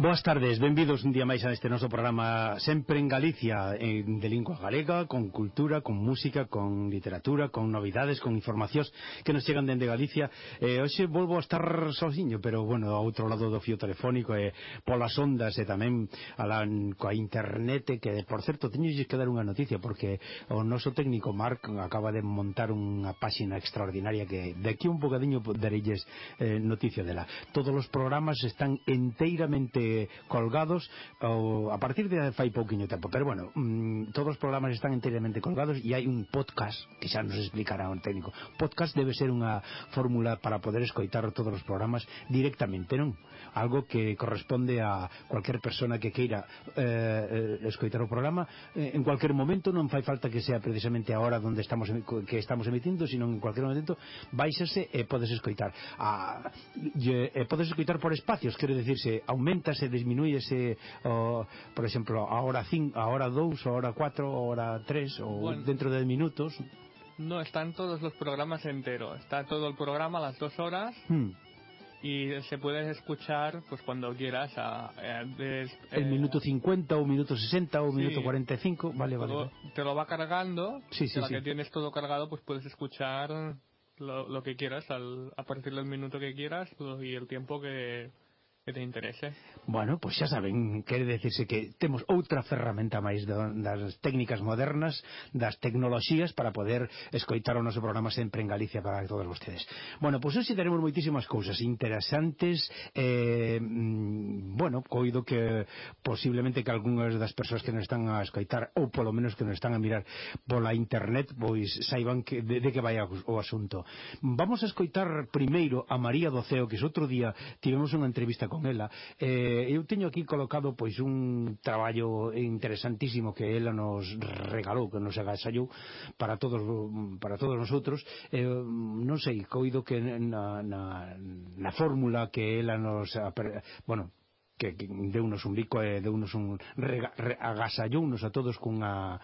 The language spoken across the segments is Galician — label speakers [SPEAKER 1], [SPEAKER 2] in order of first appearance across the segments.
[SPEAKER 1] Boas tardes, benvidos un día máis a este noso programa sempre en Galicia, de lingua galega, con cultura, con música, con literatura, con novidades, con informacións que nos chegan dende Galicia. Hoxe volvo a estar sozinho, pero bueno, ao outro lado do fío telefónico e polas ondas e tamén coa internet, que por certo teñolles que dar unha noticia porque o noso técnico Marc acaba de montar unha páxina extraordinaria que de aquí un bocadiño darelles noticia dela. Todos os programas están enteiramente colgados a partir de fai pouquiño tempo, pero bueno, todos os programas están enteramente colgados e hai un podcast que xa nos explicará un técnico. Podcast debe ser unha fórmula para poder escoitar todos os programas directamente, non? Algo que corresponde a cualquier persona que queira escoitar o programa en cualquier momento, non fai falta que sea precisamente a hora onde estamos emitindo, sino en cualquier momento baixase e podes escoitar podes escoitar por espacios, quero dicirse, aumenta se disminúyese, por exemplo, a hora 5, a hora 2, a hora 4, a hora 3 o bueno, dentro de 10 minutos.
[SPEAKER 2] No, están todos los programas enteros, está todo el programa a las 2 horas y se puede escuchar pues cuando quieras
[SPEAKER 1] el minuto 50 o minuto 60 o minuto 45, vale.
[SPEAKER 2] Te lo va cargando,
[SPEAKER 1] sí.
[SPEAKER 2] Que tienes todo cargado, pues puedes escuchar lo que quieras a partir del minuto que quieras y el tiempo que te interese.
[SPEAKER 1] Bueno, pois xa saben, quere decirse que temos outra ferramenta máis das técnicas modernas, das tecnoloxías para poder escoitar o noso programa sempre en Galicia para todos vostedes. Bueno, pois hoxe teremos moitísimas cousas interesantes, bueno, coido que posiblemente que algunhas das persoas que nos están a escoitar ou polo menos que nos están a mirar pola internet, pois saiban que de que vai o asunto. Vamos a escoitar primeiro a María Doceo, que outro día tivemos unha entrevista con ela. Eu teño aquí colocado pois un traballo interesantísimo que ela nos regalou, que nos agasallou para todos nosotros. Non sei, coido que na fórmula que ela nos bueno, que deunos un bico e deunos un agasallounos a todos cunha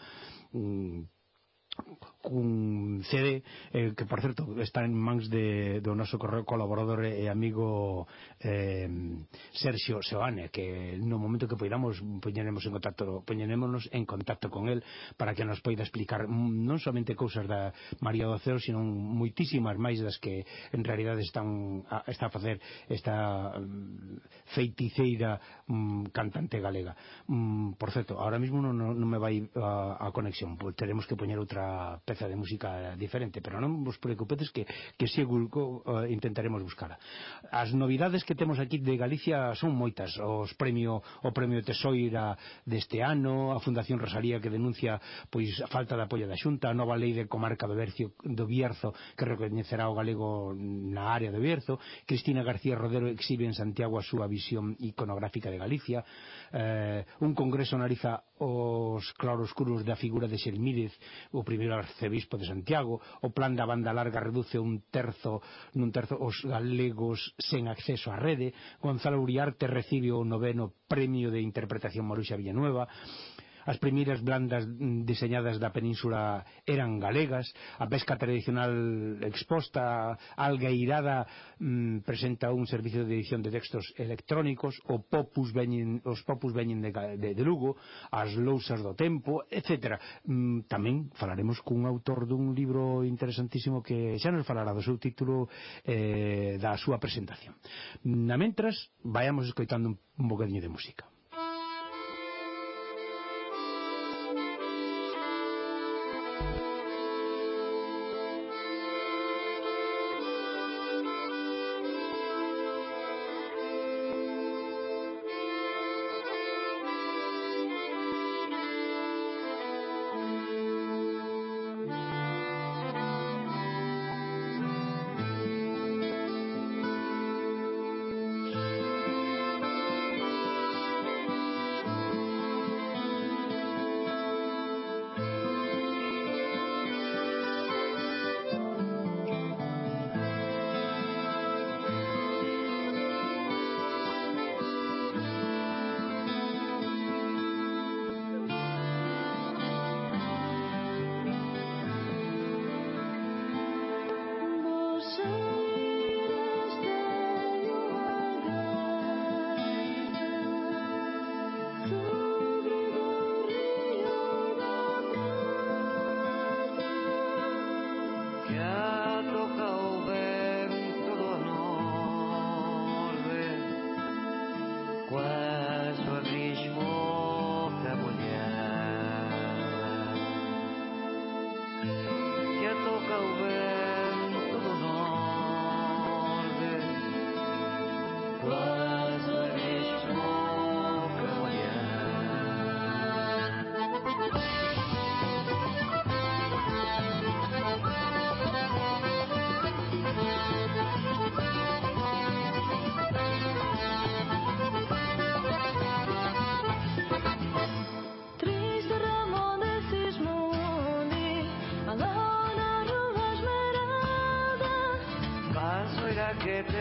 [SPEAKER 1] cun CD que por certo está en mans do noso colaborador e amigo Sergio Seoane, que no momento que poidamos poñerémonos en contacto con el para que nos poida explicar non somente cousas da María Doceo, sino moitísimas máis das que en realidade está a facer esta feiticeira cantante galega. Por certo, ahora mismo non me vai a conexión, pois teremos que poñer outra peza de música diferente, pero non vos preocupedes que seguro intentaremos buscala. As novidades que temos aquí de Galicia son moitas. O premio Tesoira deste ano, a Fundación Rosalía que denuncia pois a falta de apoio da Xunta, a nova lei de comarca do Bierzo que recoñecerá o galego na área do Bierzo, Cristina García Rodero exhibe en Santiago a súa visión iconográfica de Galicia, un congreso analiza os claroscuros da figura de Xelmírez, o primeiro arcebispo de Santiago. O plan da banda larga reduce nun terzo os galegos sen acceso á rede. Gonzalo Uriarte recibe o 9º premio de interpretación Maruxa Villanueva. As primeiras blandas diseñadas da península eran galegas. A pesca tradicional exposta. Algueirada presenta un servicio de edición de textos electrónicos. Os popus veñen de Lugo. As lousas do tempo, etc. Tamén falaremos cun autor dun libro interesantísimo que xa nos falará do seu título, da súa presentación. Na mentras, vayamos escoitando un bocadinho de música.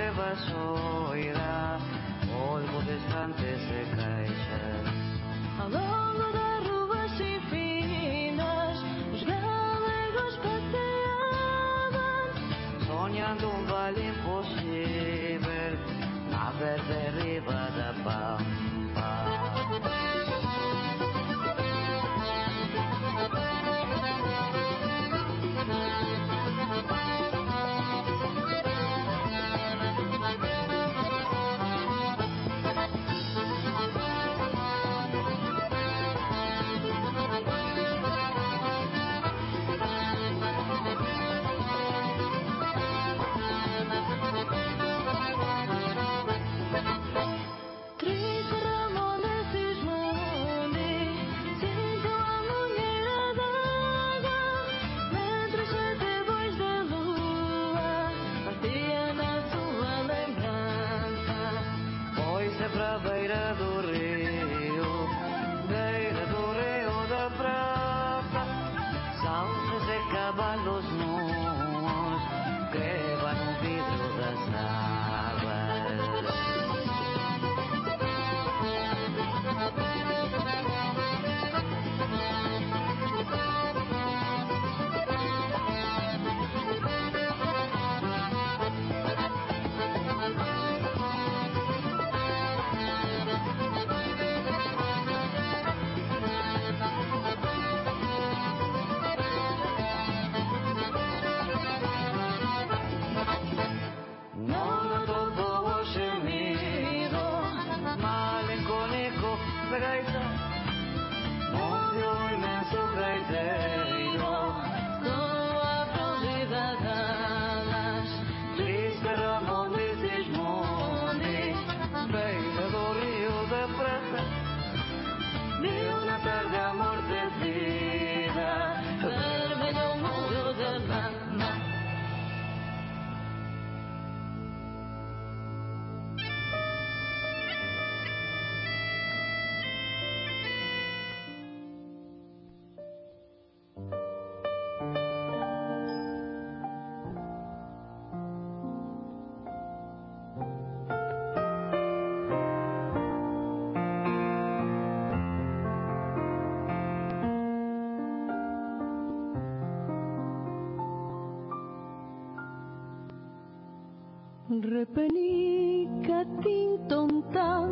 [SPEAKER 3] vasoira, polvo distante se caixa.
[SPEAKER 4] Ao longo das ruas sin finas, os galegos paseaban,
[SPEAKER 3] Soñando un vale imposible, na verde riba da pampa. Cavalos nus, creva no vidro das navas.
[SPEAKER 4] Repenica tintontan,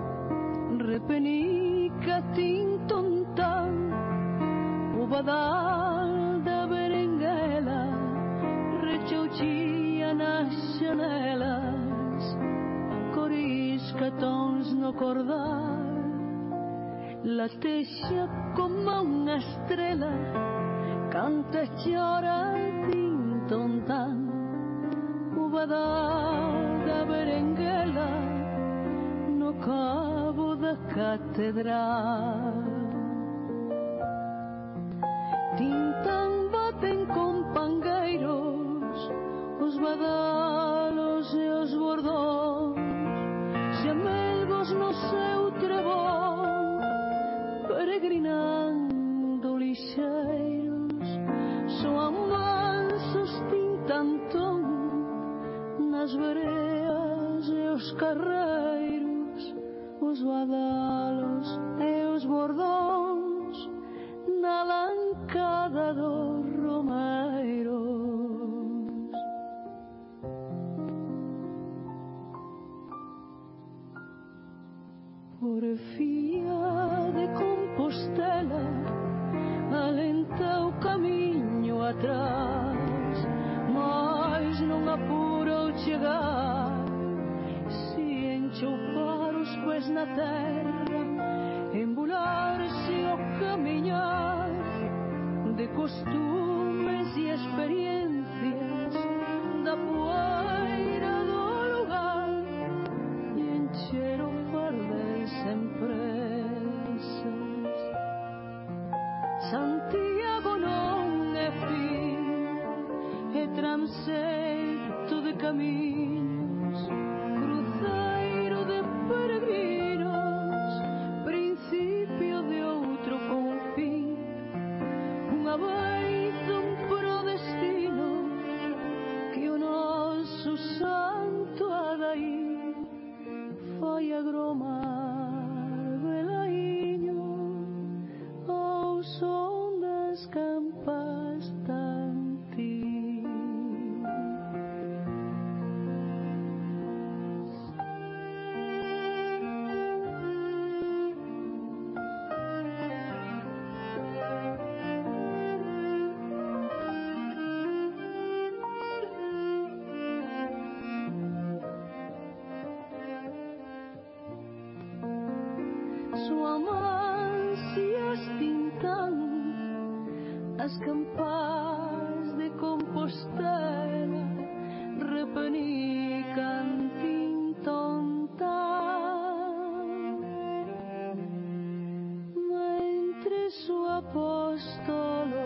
[SPEAKER 4] repenica tintontan, o badal da berenguela rechouchía nas xanelas, coriscatons no cordal, latexa como unha estrela, canta e chora tintontan. Da berenguela no cabo da catedral. Tintan baten con pangueiros os badalos e os bordóns, xamelgos no seu trebón, peregrinando lixeiros, soan mansos tintantón nas vereas e os carreiros, os badalos e os bordóns na lancada dos romeiros. Porfía de Compostela alenta o camiño atrás, mas non apura o chegar, se enchoupar os pés na terra, embularse o camiñar de costumes e experiencias da poeira do lugar, e encher o fardeis sem pressas. Santiago non é fin, é transeito de camiños, cruceiro de peregrinos, principio de outro confín, unha beiza pro destino que o noso santo as campás de Compostela repenican tintontar, ma entre su apóstolo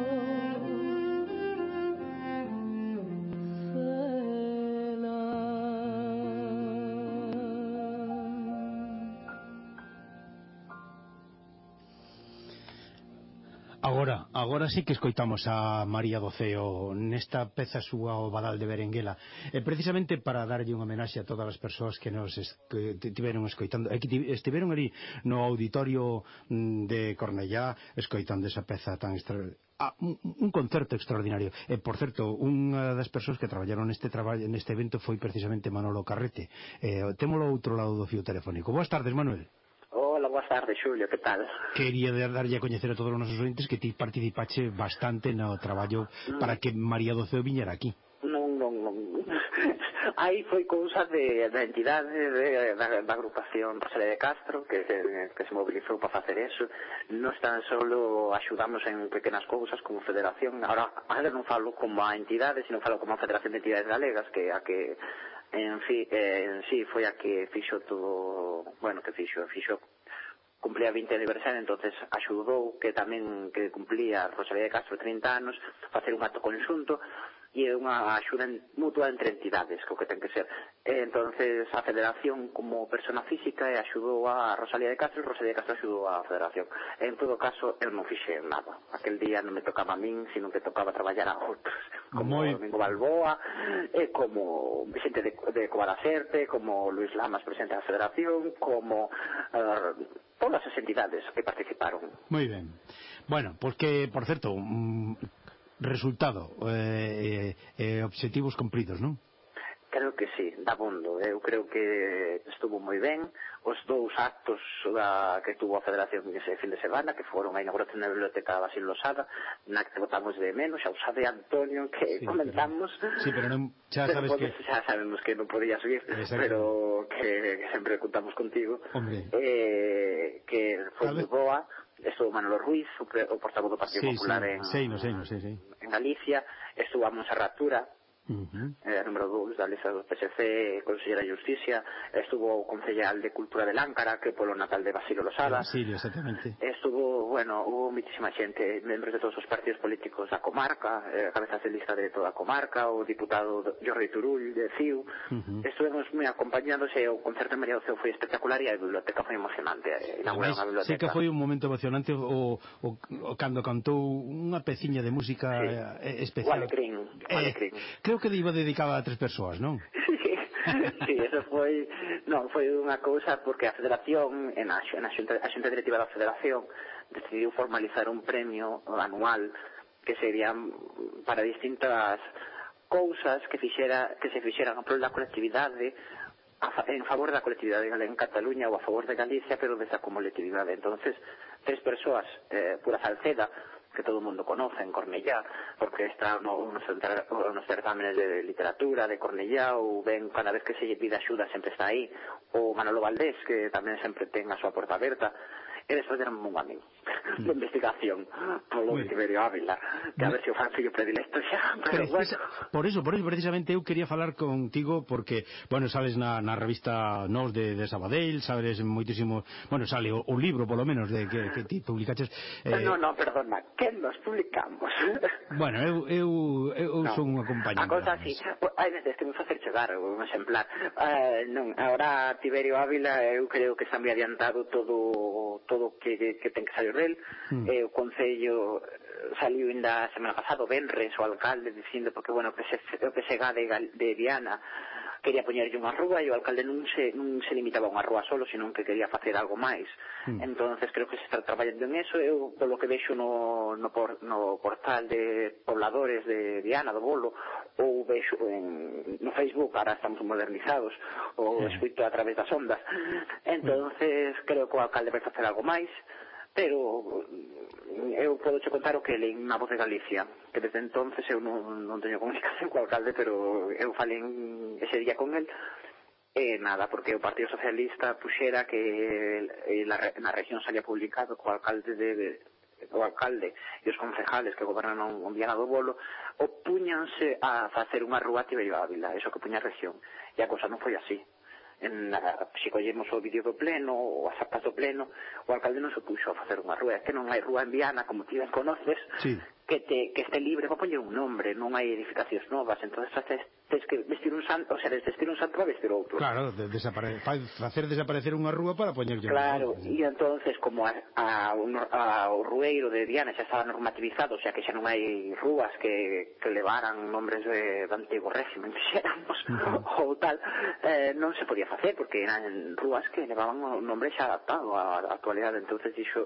[SPEAKER 1] Agora sí que escoitamos a María do Ceo nesta peza súa O Badal de Berenguela, precisamente para darlle unha homenaxe a todas as persoas que nos tiveron escoitando e que estiveron ali no auditorio de Cornellá escoitando esa peza tan un concerto extraordinario. Por certo, unha das persoas que traballaron neste evento foi precisamente Manolo Carrete. Témolo ao outro lado do fío telefónico. Boas tardes, Manuel.
[SPEAKER 5] Hola, boas tardes, Xulio, que tal?
[SPEAKER 1] Quería darlle a coñecer a todos os nosos ointes que ti participache bastante no traballo para que María do Ceo viñera aquí.
[SPEAKER 5] Non. Aí foi cousa da entidade da agrupación Rosalía de Castro que se mobilizou para facer eso. Nos tan solo axudamos en pequenas cousas como federación. Ahora non falo como a entidade, sino falo como a Federación de Entidades Galegas, que a que en sí foi a que fixo todo, bueno, que fixo cumplía 20 aniversario, entonces axudou que tamén que cumplía Rosalía de Castro 30 anos facer un acto conxunto e unha axuda mutua entre entidades, que o que ten que ser. Entonces a Federación como persona física axudou a Rosalía de Castro e Rosalía de Castro axudou a Federación. En todo caso, eu non fixe nada. Aquel día non me tocaba a min, sino que tocaba traballar a outros, como Domingo Balboa, como Vicente de Cobaraserte, como Luis Lamas, presidente da Federación, como todas as entidades que participaron.
[SPEAKER 1] Moi ben. Bueno, pois que, por certo, resultado, obxectivos cumpridos, non?
[SPEAKER 5] Creo que sí, da bondo. Eu creo que estuvo moi ben. Os dous actos que tuvo a Federación ese fin de semana, que foron a inauguración da Biblioteca Basil Losada, na que votamos de menos, xa o sabe Antonio, que sí, comentamos.
[SPEAKER 1] Pero non, xa sabes que...
[SPEAKER 5] Xa sabemos que non podía subir, pero que sempre contamos contigo. Que foi moi boa. Estuvo Manolo Ruiz, o portavoz do Partido Popular en Galicia. Estuvo a Montserrat Tura, número 2 da lista do PSC, consellera de Justicia. Estuvo o concejal de Cultura de Láncara, que polo natal de Basilio Losada.
[SPEAKER 1] Exactamente.
[SPEAKER 5] Estuvo, hubo muchísima xente, membros de todos os partidos políticos da comarca, cabezas de lista de toda a comarca, o diputado Jordi Turull de CIU. Estuvemos moi acompañados e o concerto de María do Ceo foi espectacular e a biblioteca foi emocionante. Inauguraron a biblioteca.
[SPEAKER 1] Sei que foi un momento emocionante cando cantou unha peciña de música especial.
[SPEAKER 5] O Alecrín.
[SPEAKER 1] Creo que iba dedicada a 3 persoas, non?
[SPEAKER 5] Sí, eso foi unha cousa porque a Federación, a xunta directiva da Federación decidiu formalizar un premio anual que serían para distintas cousas que se fixeran a prol da colectividade, en favor da colectividade en Cataluña ou a favor de Galicia, pero desa colectividade. Entonces 3 persoas, Pura Salceda, que todo o mundo conoce en Cornellá, porque está nos certámenes de literatura de Cornellá, ou ben cada vez que se lle pide axuda sempre está aí, ou Manolo Valdés, que tamén sempre ten a súa porta aberta. E despois deron un amigo de investigación polo Tiberio Ávila, que a ver se o fan fillo predilecto xa, pero bueno.
[SPEAKER 1] Por eso precisamente eu quería falar contigo porque, sabes na revista Nos de Sabadell, sabes moitísimo, sale o libro polo menos de que ti publicaches.
[SPEAKER 5] No, perdona, que nos publicamos?
[SPEAKER 1] Eu son un acompañante.
[SPEAKER 5] A cosa así, hai veces que me facer chegar un exemplar. Agora Tiberio Ávila eu creo que está moi adiantado todo que ten que salir del. O Concello saliu ainda a semana pasada o Benres, o alcalde dicindo porque o PSG de Viana quería poñerlle unha rúa e o alcalde non se limitaba a unha rúa solo, senón que quería facer algo máis. Entonces creo que se está traballando en eso. Eu polo que vexo no portal de pobladores de Viana do Bolo, ou vexo no Facebook, ahora estamos modernizados, ou escrito a través das ondas. Entonces creo que o alcalde vai facer algo máis, pero eu podo che contar o que leí na Voz de Galicia, que desde entonces eu non teño comunicación co alcalde, pero eu falei ese día con el e nada, porque o Partido Socialista puxera que na región salía publicado que o alcalde o alcalde e os concejales que gobernan un Viana do Bolo opúñanse a facer unha rúa a Tiberio Ávila, eso que puña a región, e a cosa non foi así. Se collemos o vídeo do pleno ou as actas do pleno, o alcalde non se puxo a facer unha rúa, que non hai rúa en Viana, como ti ben conoces,
[SPEAKER 1] sí,
[SPEAKER 5] que este libre para poñer un nombre, non hai edificacións novas, entonces tens que vestir un santo, o sea, vestir un santo para vestir outro.
[SPEAKER 1] Claro, facer desaparecer unha rúa para poñerlle
[SPEAKER 5] claro, e entonces como o rueiro de Viana xa estaba normativizado, o sea que xa non hai rúas que levaran nombres de antigo régimen, dixéramos, ou tal, non se podía facer porque eran rúas que levaban o nombre xa adaptado á actualidade. Entonces dice,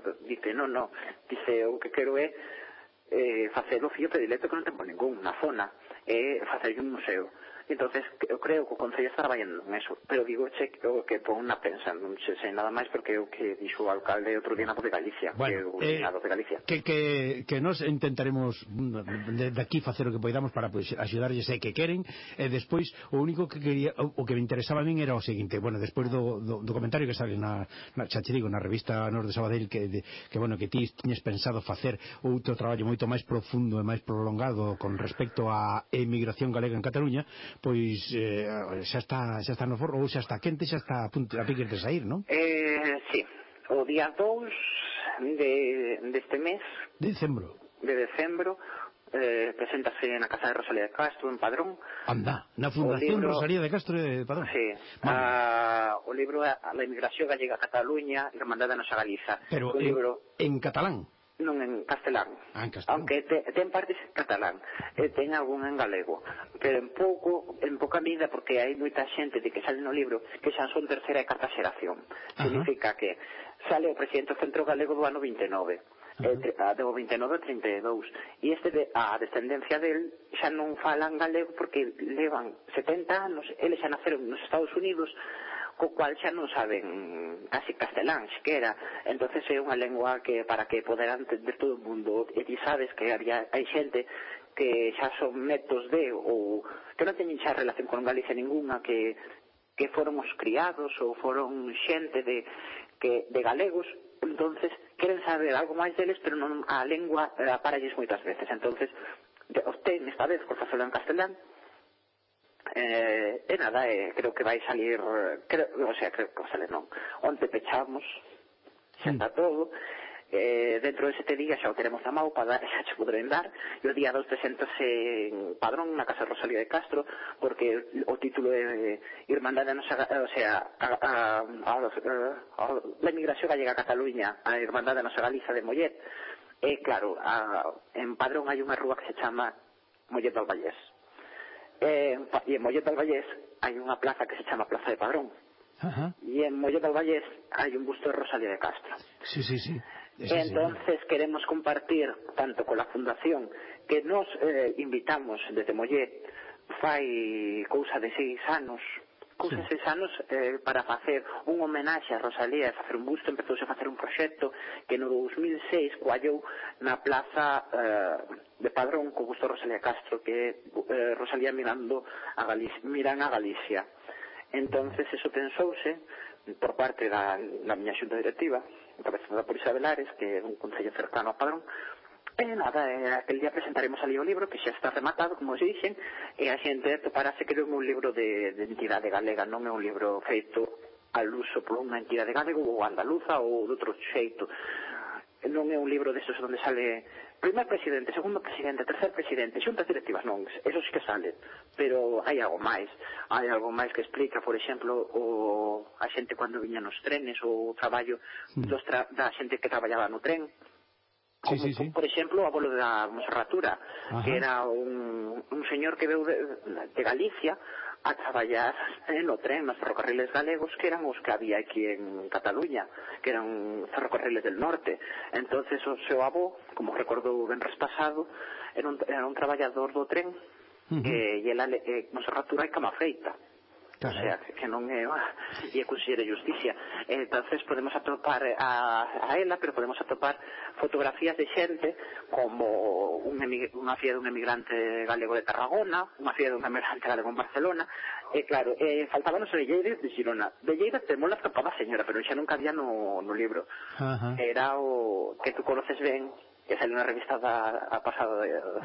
[SPEAKER 5] dice, o que quero é facer o fío predilecto que non temos ningún na zona, facer un museo. Entonces eu creo que o Concello está traballando en eso, pero digo que pon na pensa, non sei nada máis porque é o que dixo o alcalde outro día na Voz de Galicia,
[SPEAKER 1] bueno,
[SPEAKER 5] que o de Galicia.
[SPEAKER 1] Que nos intentaremos de aquí facer o que poidamos para pues, axudarlles que queren, e despois o único que quería, o que me interesaba a min era o seguinte, bueno, despois do comentario que sale xa te digo, na revista Nós de Sabadell que bueno, que ti tiñes pensado facer outro traballo moito máis profundo e máis prolongado con respecto á emigración galega en Cataluña, pois xa está no forno, ou xa está quente, xa está a piques de sair, non?
[SPEAKER 5] Sí, o día 2 deste mes
[SPEAKER 1] de decembro
[SPEAKER 5] preséntase na Casa de Rosalía de Castro en Padrón.
[SPEAKER 1] Anda, na Fundación
[SPEAKER 5] libro,
[SPEAKER 1] Rosalía de Castro de Padrón.
[SPEAKER 5] Sí, o libro A la emigración galega a Cataluña, Irmandade da nosa Galiza.
[SPEAKER 1] Pero
[SPEAKER 5] libro
[SPEAKER 1] en catalán?
[SPEAKER 5] Non, en castelán.
[SPEAKER 1] En castelán.
[SPEAKER 5] Aunque ten partes en catalán, ten algún en galego, pero en pouca medida, porque hai moita xente de que sale no libro que xa son terceira e cuarta xeración. Significa que sale o presidente do Centro Galego do ano 29, do 29 ao 32, e a descendencia del xa non falan galego porque levan 70 anos, eles xa naceron nos Estados Unidos, co cual xa non saben casi castelán, sequera. Entonces é unha lengua que para que poder entender todo o mundo, e ti sabes que hai xente que xa son netos de, ou que non teñen xa relación con Galicia ninguna, que foron os criados ou foron xente de galegos, entonces queren saber algo máis deles, pero non a lengua aparalles moitas veces. Entonces obtén esta vez por facelo en castelán, e nada, creo que vai salir, creo que sale non, onte pechamos, xa está todo, dentro de 7 días xa o teremos na mão para xa che poderem dar, e o día 2 preséntase en Padrón na Casa Rosalía de Castro, porque o título é Irmandade da nosa, o sea, la emigración gallega a Cataluña, a Irmandade da nosa Galiza de Mollet. E claro, en Padrón hai unha rúa que se chama Mollet del Vallés, e en Mollet del Vallés hai unha plaza que se chama Plaza de Padrón, e en Mollet del Vallés hai un busto de Rosalía de Castro.
[SPEAKER 1] Sí.
[SPEAKER 5] Entonces queremos compartir tanto con la fundación, que nos invitamos desde Mollet fai cousa de 6 anos para facer un homenaxe a Rosalía e facer un busto. Empezouse a facer un proxecto que no 2006 coallou na plaza de Padrón co busto de Rosalía Castro, que Rosalía mirando a Galicia. Entonces eso pensouse por parte da miña xunta directiva, encabezada por Isabel Ares, que é un concello cercano a Padrón. E nada, aquel día presentaremos ali o libro, que xa está rematado, como se dixen, e a xente toparase que é un libro de entidade galega, non é un libro feito al uso por unha entidade galega ou andaluza ou de outro xeito. Non é un libro desos onde sale primer presidente, segundo presidente, tercer presidente, xuntas directivas, non, eso sí que sale, pero hai algo máis que explica, por exemplo, a xente cando viña nos trenes, o traballo da xente que traballaba no tren. Sí. Por exemplo, o abuelo da Monserratura, que era un señor que veu de Galicia a traballar no tren, nos ferrocarriles galegos, que eran os que había aquí en Cataluña, que eran ferrocarriles del norte. Entonces o seu avó, como recordou ben pasado, era un traballador do tren, e ela Monserratura é cama feita. O sea, que non é e considera justicia. Entonces podemos atopar a ela, pero podemos atopar fotografías de xente como unha filla dun emigrante galego de Tarragona, unha filla dun emigrante galego en Barcelona, e claro, faltábanos o Velleiras de Girona. Velleiras temola que topaba a señora, pero xa non cabía no libro. Era o que tú conoces ben, que sale unha revista a pasado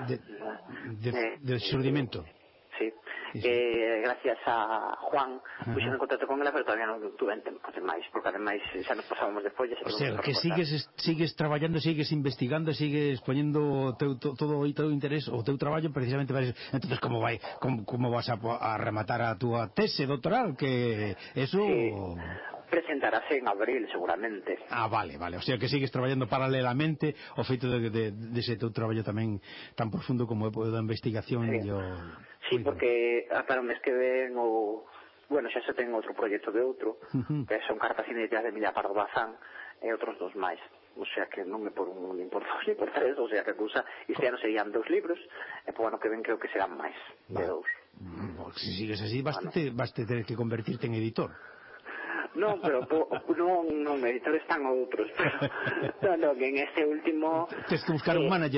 [SPEAKER 1] de xurdimento.
[SPEAKER 5] Sí, gracias a Juan puxen en contacto con ela, pero todavía non tuve tempo demais, porque ademais xa nos pasábamos de follas.
[SPEAKER 1] O sea, que sigues traballando, sigues investigando, sigues poñendo todo o teu interés, o teu traballo precisamente para eso. Entonces, como vas a rematar a túa tese doctoral, que eso...
[SPEAKER 5] Sí. Presentarase en abril seguramente.
[SPEAKER 1] Vale, o sea que sigues traballando paralelamente o feito de ese teu traballo tamén tan profundo como é o da investigación.
[SPEAKER 5] Sí, porque para o mes que ven bueno, xa se ten outro proxecto de outro, que son cartas inéditas de Emilia Pardo Bazán e outros dos máis, o sea que non me por un ni por dos ni por tres, o sea que a cousa este ano serían 2 libros e po ano que ven creo que serán máis de 2.
[SPEAKER 1] Se sigues así baste ter que convertirte en editor.
[SPEAKER 5] Non, pero non, editores están outros, pero no, que en este último
[SPEAKER 1] tens que buscar un manager.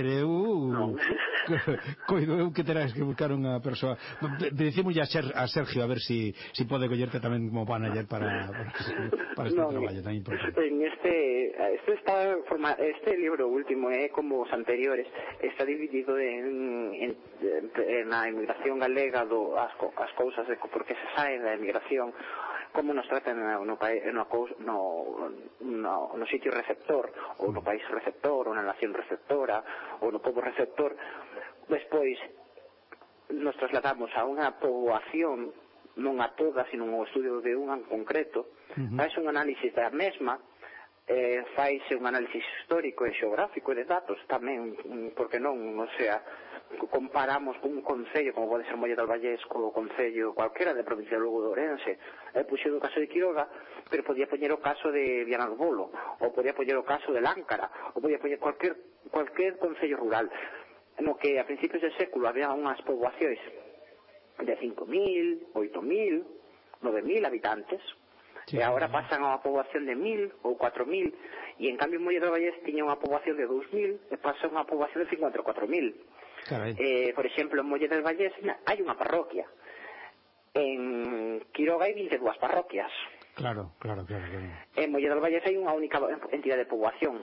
[SPEAKER 1] Coido eu que terás que buscar unha persoa. Dicimos a Sergio a ver si pode collerte tamén como manager para este traballo tan importante.
[SPEAKER 5] En este libro último como os anteriores está dividido en a emigración galega, as cousas de por que se sae da emigración, como nos tratan no sitio receptor, ou no país receptor, ou na nación receptora, ou no pobo receptor. Despois nos trasladamos a unha poboación, non a toda, sino ao estudio de unha en concreto, faz un análisis da mesma, faise un análisis histórico e xeográfico e de datos tamén, porque non, o sea, comparamos con un concello como pode ser Molle del Vallés co concello cualquera de provincia de Lugo de Ourense. Puxo o caso de Quiroga, pero podía poñer o caso de Viana do Bolo, ou podía poñer o caso de Láncara, ou podía poñer cualquier concello rural, no que a principios do século había unhas poboacións de 5.000, 8.000, 9.000 habitantes, e agora pasan a unha poboación de 1.000 ou 4.000, e en cambio Molle del Vallés tiña unha poboación de 2.000 e pasa a unha poboación de 54.000. Por exemplo, en Molle del Vallés hai unha parroquia, en Quiroga hai 22 parroquias.
[SPEAKER 1] Claro.
[SPEAKER 5] En Molle del Vallés hai unha única entidade de poboación.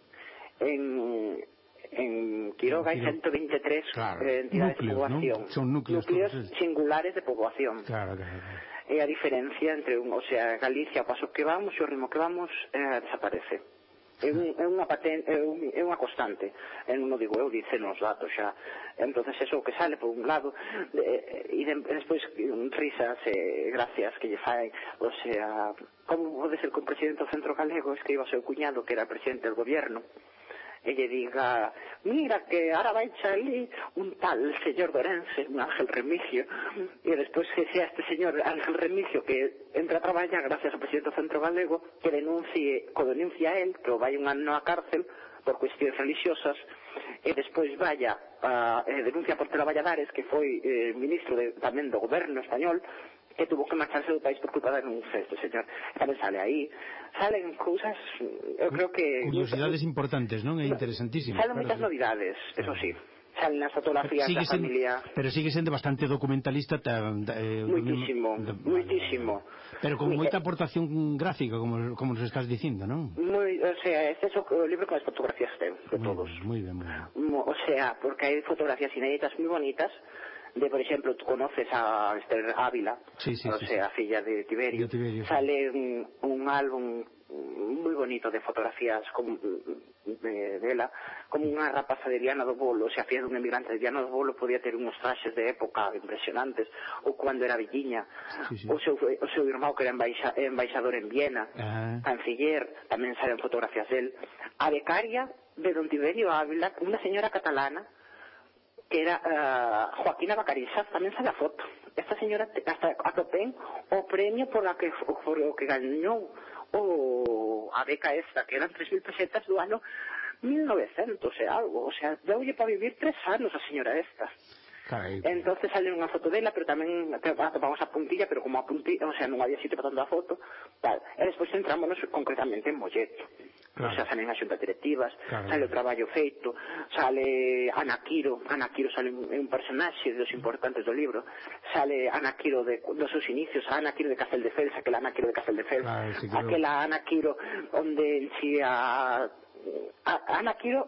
[SPEAKER 5] En Quiroga hai 123 entidades de poboación.
[SPEAKER 1] Son núcleos
[SPEAKER 5] singulares de poboación.
[SPEAKER 1] Claro.
[SPEAKER 5] E a diferencia entre Galicia, o paso que vamos e o ritmo que vamos desaparece. É unha constante, non digo eu, dicen os datos xa. Entonces eso que sale por un lado e despois risas e gracias que lle faen, o sea, como pode ser que un presidente do Centro Galego escriba ao seu cuñado, que era presidente del gobierno, e lle diga, mira que ahora vai ali un tal señor de Ourense, un Ángel Remigio, e despois que sea este señor Ángel Remigio que entra a traballar gracias ao presidente do Centro Galego, que denuncia a él, que o vai un ano á cárcel por cuestións religiosas, e despois vaya denuncia por Portela Valladares, que foi ministro tamén do goberno español, que tuvo que marcharse do país por culpa da denuncia este señor. Tamén salen cousas, eu creo que
[SPEAKER 1] curiosidades importantes, non? É interesantísimo.
[SPEAKER 5] Salen moitas novidades, eso sí. Salen as fotografías da familia.
[SPEAKER 1] Pero sigue sendo bastante documentalista.
[SPEAKER 5] Moitísimo.
[SPEAKER 1] Pero con moita aportación gráfica, como nos estás dicindo, non?
[SPEAKER 5] O sea, este é o libro con as fotografías de todos.
[SPEAKER 1] Moi ben.
[SPEAKER 5] O sea, porque hai fotografías inéditas moi bonitas, por exemplo, tú conoces a Esther Ávila, o sea, filla de Tiberio. Sale un álbum moi bonito de fotografías dela, como unha rapaza de Viana do Bolo, o sea, filla dun emigrante de Viana do Bolo, podía ter uns traxes de época impresionantes, ou cando era villiña, o seu irmão que era embaixador en Viena, canciller, tamén salen fotografías del. A becaria de don Tiberio Ávila, unha señora catalana, que era Joaquina Bacarizas, tamén sale a foto. Esta señora hasta atopén o premio por o que gañou a beca esta, que eran 3.000 pesetas do ano 1900 e algo, o sea, deulle para vivir 3 anos a señora esta. Entonces sale unha foto dela, pero tamén atopamos a puntilla, pero como a puntilla, o sea, non había sitio para tanta foto, tal. E despois entrámonos concretamente en Molleto. O sea, salen as xuntas directivas, sale o traballo feito, sale Ana Quiro sale un personaxe dos importantes do libro, sale Ana Quiro dos seus inicios, a Ana Quiro de Casteldefels, aquela Ana Quiro de Casteldefels, aquela Ana Quiro onde enxía... Ana Quiro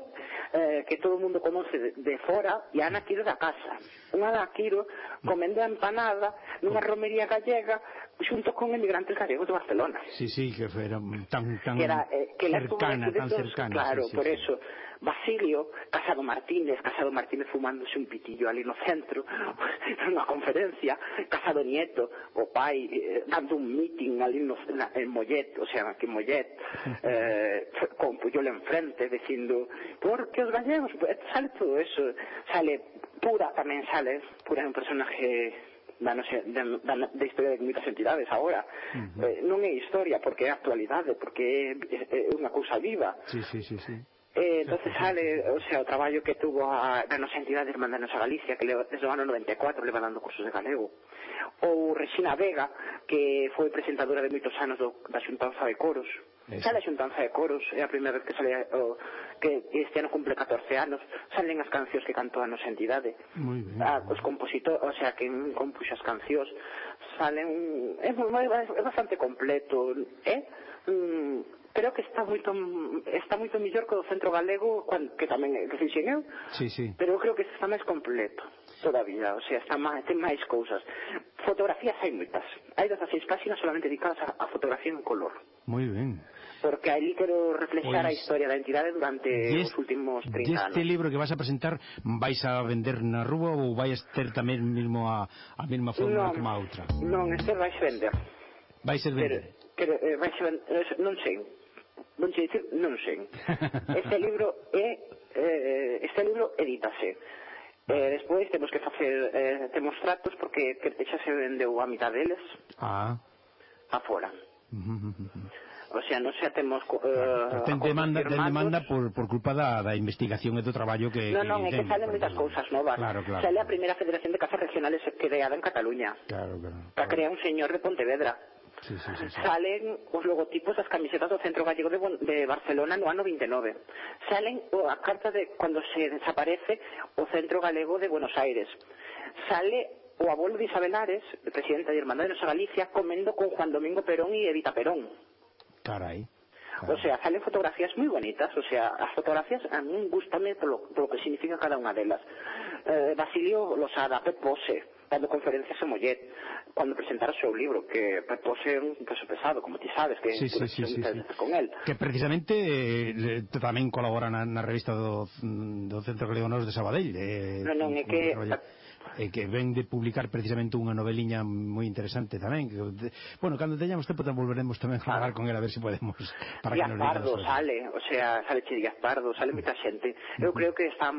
[SPEAKER 5] que todo o mundo conoce de fora, e Ana Quiro da casa. Unha Ana Quiro comendo a empanada nunha romería gallega xunto con emigrantes galegos de Barcelona.
[SPEAKER 1] Sí, que era tan
[SPEAKER 5] cercana, claro,
[SPEAKER 1] sí,
[SPEAKER 5] por eso Basilio, Casado Martínez fumándose un pitillo ali no centro nunha conferencia, Casado Nieto o pai dando un meeting ali en Mollet, o sea, aquí en Mollet con Puyol enfrente dicindo, porque os gallegos, sale todo eso, sale Pura, tamén sale Pura, é un personaje da historia de moitas entidades agora. Non é historia porque é actualidade, porque é unha cousa viva.
[SPEAKER 1] Sí.
[SPEAKER 5] Entonces sale, o sea, o traballo que tuvo a nosa entidade Irmandade Nosa Galicia, que desde o ano 94 leva dando cursos de galego. Ou Resina Vega, que foi presentadora de moitos anos da xuntanza de coros. Sale a xuntanza de coros, é a primeira vez que sale, que este ano cumple 14 anos, salen as cancións que cantou a nosa entidade.
[SPEAKER 1] Moi ben.
[SPEAKER 5] Os compositores, o sea, que compuxo as cancións, salen, é bastante completo, creo que está moito mellor que o Centro Galego, que tamén que fixen eu, pero eu creo que está máis completo todavía, o sea, ten máis cousas. Fotografías hai moitas, hai 16 páxinas solamente dedicadas a fotografía en color.
[SPEAKER 1] Moi ben.
[SPEAKER 5] Porque aí quero reflexar a historia da entidade durante os últimos 30 anos.
[SPEAKER 1] Este libro que vas a presentar vais a vender na rúa ou vais ter tamén mesmo a mesma forma como a outra?
[SPEAKER 5] Non, este vais vender.
[SPEAKER 1] Vais a vender?
[SPEAKER 5] Non sei. Non sei dicir, non sei. Este libro edítase. Despois temos que facer temos tratos porque xa se vendeu a mitad deles afora. O sea, non xa temos
[SPEAKER 1] ten demanda por culpa da investigación e do traballo que
[SPEAKER 5] non, é que salen moitas cousas novas. Sale a primeira Federación de Casas Regionales creada en Cataluña, que crea un señor de Pontevedra. Salen os logotipos das camisetas do Centro Gallego de Barcelona no ano 29. Salen a carta de cando se desaparece o Centro Galego de Buenos Aires. Sale o abuelo de Isabel Ares, el presidente de Irmandade Nosa Galicia, comendo con Juan Domingo Perón e Evita Perón.
[SPEAKER 1] Carai.
[SPEAKER 5] O sea, salen fotografías moi bonitas, o sea, as fotografías a mí gustame polo que significa cada unha delas. Basilio Losada, Pep Pose, dando conferencias en Mollet, cuando presentara o seu libro, que Pep Pose é un peso pesado, como ti sabes, que con él.
[SPEAKER 1] Que precisamente tamén colabora na revista do Centro Galego de Sabadell.
[SPEAKER 5] Non, é que
[SPEAKER 1] que ven de publicar precisamente unha noveliña moi interesante tamén. Bueno, cando teñamos tempo volveremos tamén a falar con ela a ver se podemos para que nos
[SPEAKER 5] Pardo sale, o sea, sale Díaz Pardo, sale moita xente. Eu creo que está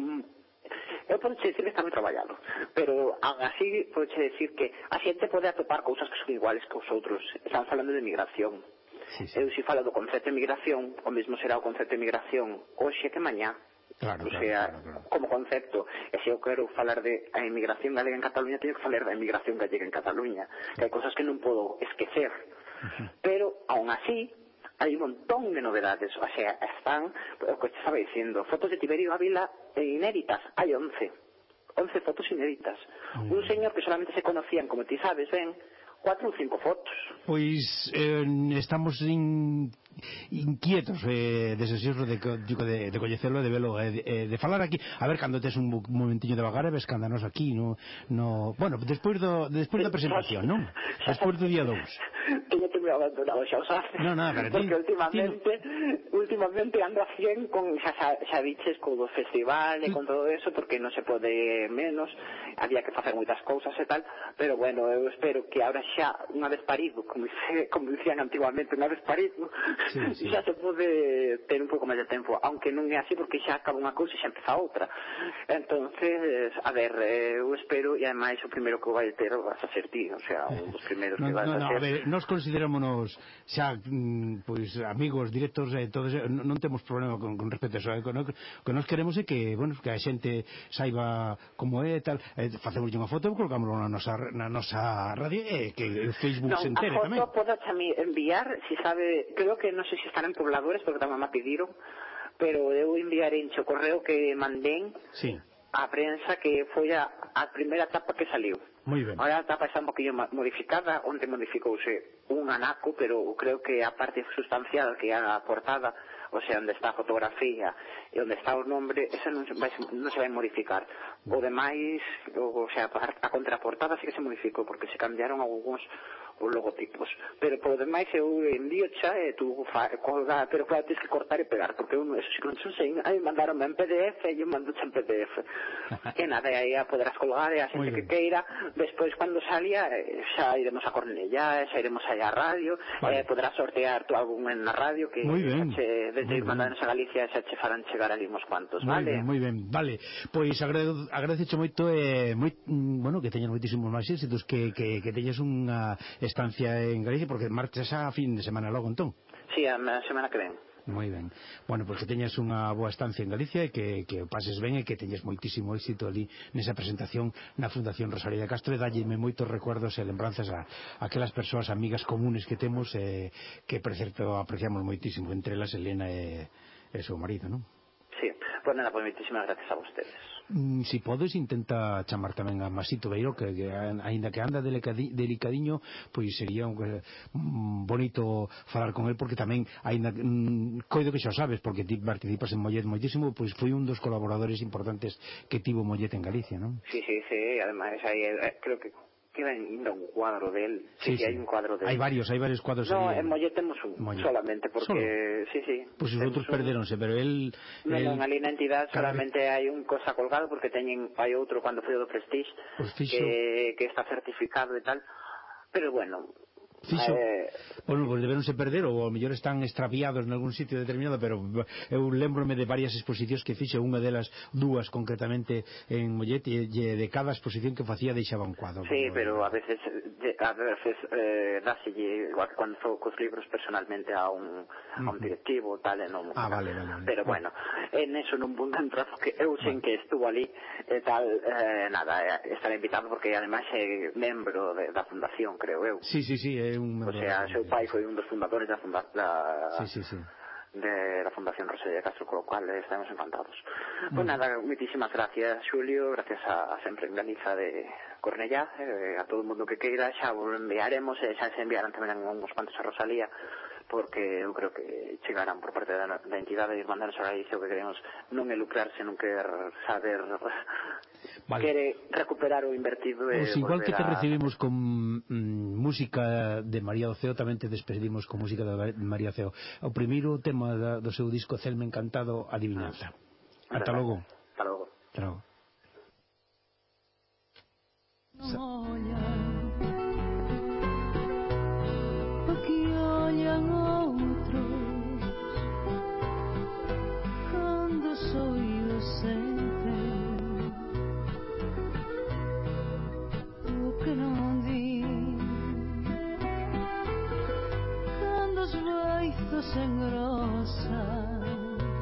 [SPEAKER 5] eu podo dicir que está moi traballado, pero así podo dicir que a xente pode atopar cousas que son iguales que os outros. Están falando de migración. Eu si falo do concepto de migración, o mesmo será o concepto de migración hoxe que mañá.
[SPEAKER 1] Claro.
[SPEAKER 5] Como concepto, e se eu quero falar de a emigración galega en Cataluña, teño que falar da emigración gallega en Cataluña, que hai cosas que non podo esquecer, pero aún así hai un montón de novedades, o sea, están, o que te estaba diciendo, fotos de Tiberio Ávila inéditas, hai 11 fotos inéditas, un señor que solamente se conocían, como ti sabes ben, 4 ou 5 fotos.
[SPEAKER 1] Pois estamos inquietos, deseosos de coñecelo e de velo, de falar aquí, a ver cando tes un momentiño de vagar e ves cando nos aquí bueno, despois da presentación, non? Despois do día 2
[SPEAKER 5] teño que me abandonado xa o sabes, porque últimamente ando a 100 con xa diches con o festival e con todo eso, porque non se pode menos, había que facer moitas cousas e tal, pero bueno, eu espero que ahora xa unha vez parido, como dicían antiguamente, unha vez parido xa se pode ter un pouco máis de tempo, aunque non é así porque xa acaba unha cousa e xa empeza outra. Entonces, a ver, eu espero, e ademais o primeiro que vai ter vas a ser ti, o sea, un dos primeiros que vas a ser.
[SPEAKER 1] A ver, nos considerámonos xa pois amigos directos e todos, non temos problema con respecto a eso, o que nos queremos é que, bueno, que a xente saiba como é tal, facemos unha foto e colocámoslo na nosa radio e que o Facebook se entere tamén.
[SPEAKER 5] A foto podes a mí enviar, si sabe, creo que non sei se estarán pobladores porque tamén me pediron, pero eu enviaré en o correo que mandén a prensa que foi a primeira etapa que saliu.
[SPEAKER 1] Moi ben.
[SPEAKER 5] Ahora a etapa está un poquinho modificada, onde modificouse un anaco, pero creo que a parte sustancial que é a portada, o sea, onde está a fotografía e onde está o nombre, esa non se vai modificar. O demais, o sea, a contraportada sí que se modificou porque se cambiaron algúns os logotipos, pero por demais eu envío xa e tú colga, pero claro, tens que cortar e pegar, porque eu eso sí que non sei, aí mandaron en PDF e eu mando xa en PDF e nada, aí a poderás colgar e a xente que queira, despois cando salía xa iremos a Cornellá, xa iremos aí a radio, poderás sortear tu álbum en na radio que desde Irmandanos a Galicia xa che farán chegar ali uns cuantos, vale?
[SPEAKER 1] Moi ben, vale, pois agradecho moito bueno, que teñas moitísimos máis éxitos, que teñas unha estancia en Galicia, porque marchas a fin de semana logo, entón?
[SPEAKER 5] Sí, a semana que ven.
[SPEAKER 1] Moi ben. Bueno, pois que teñas unha boa estancia en Galicia e que pases ben e que teñas moitísimo éxito ali nesa presentación na Fundación Rosalía de Castro, e dálleme moitos recuerdos e lembranzas a aquelas persoas amigas comunes que temos que, por certo, apreciamos moitísimo, entre elas Elena e seu marido, non?
[SPEAKER 5] Sí, pues nada, pues moitísimas gracias a vostedes.
[SPEAKER 1] Si podes, intenta chamar tamén a Masito Beiro, que aínda que anda delicadiño, pois sería bonito falar con el, porque tamén aínda coido que xa sabes, porque ti participas en Mollet moitísimo, pois foi un dos colaboradores importantes que tivo Mollet en Galicia, non?
[SPEAKER 5] Sí, además aí creo que queda ainda un cuadro de él. Sí, hai un cuadro de él.
[SPEAKER 1] Hai varios cuadros.
[SPEAKER 5] No, en Mollet temos un, solamente, porque sí.
[SPEAKER 1] Pois os outros perdéronse, pero él...
[SPEAKER 5] Non, ali na entidade solamente hai un cosa colgado, porque hai outro cando foi o do Prestige, que está certificado e tal, pero bueno...
[SPEAKER 1] Bueno, pues deberonse perder, ou ao mellor están extraviados en algún sitio determinado, pero eu lembrome de varias exposicións que fixe, unha delas, dúas concretamente en Mollet, e de cada exposición que facía deixaba un cuadro.
[SPEAKER 5] Sí, pero a veces dáselle, igual que cando fue cos libros personalmente a un directivo tal, e non...
[SPEAKER 1] Vale.
[SPEAKER 5] Pero bueno, en eso non vou entrar, porque eu sei que estuvo ali e tal, nada, estará invitado porque ademais é membro da fundación, creo eu.
[SPEAKER 1] Sí, o
[SPEAKER 5] sea, seu pai foi un dos fundadores da Fundación Rosalía de Castro, con lo cual estamos encantados. Pues nada, muchísimas gracias, Xulio, gracias a sempre en Galiza de Cornellá, a todo o mundo que queira, xa vos enviaremos, xa se enviarán tamén uns cuantos a Rosalía, porque eu creo que chegarán por parte da entidade de Irmandanos a Galicia. O que queremos non é lucrarse, non quer saber, quere recuperar o invertido e
[SPEAKER 1] pues igual que te recibimos con música de María Oceo, tamén te despedimos con música de María Oceo. O primeiro tema do seu disco Celme Encantado, Adivinanza. Ata logo.
[SPEAKER 5] Ata logo.
[SPEAKER 4] Olhan outros cando sou inocente, o que non di cando os beizos engrosan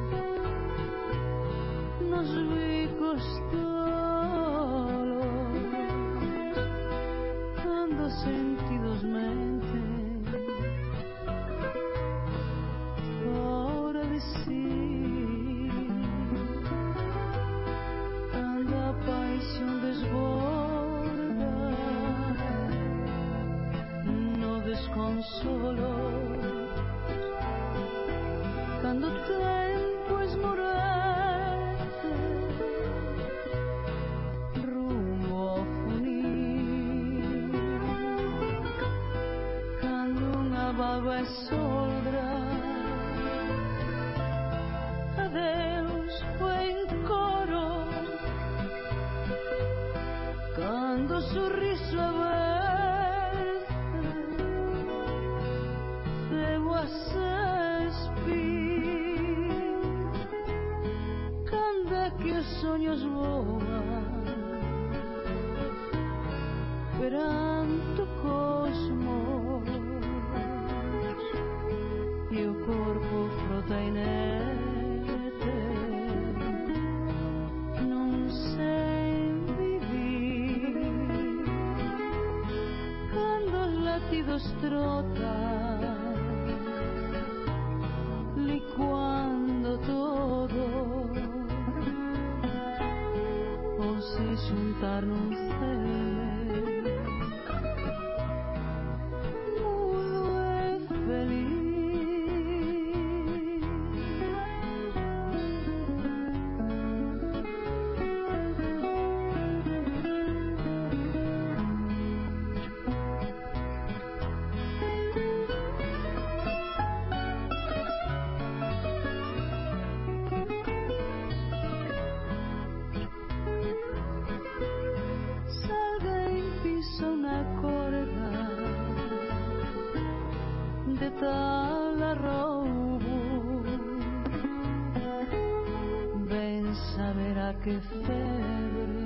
[SPEAKER 4] nos bicos tolos, cando os sentidos menten fora de si, cando a paixón desborda no desconsolo, cando o tempo esmorece rumo ao funil, cando unha baba é soldra, adeus foi en coro, cando o sorriso aberto cebo a sespir, cando é que os sonhos voan perante o cosmos e o corpo frota inerte, non sei vivir, cando os latidos trotan, licuando todo, ou se xuntar nun cel mudo e feliz. tal arroubo. Ben saber a que febre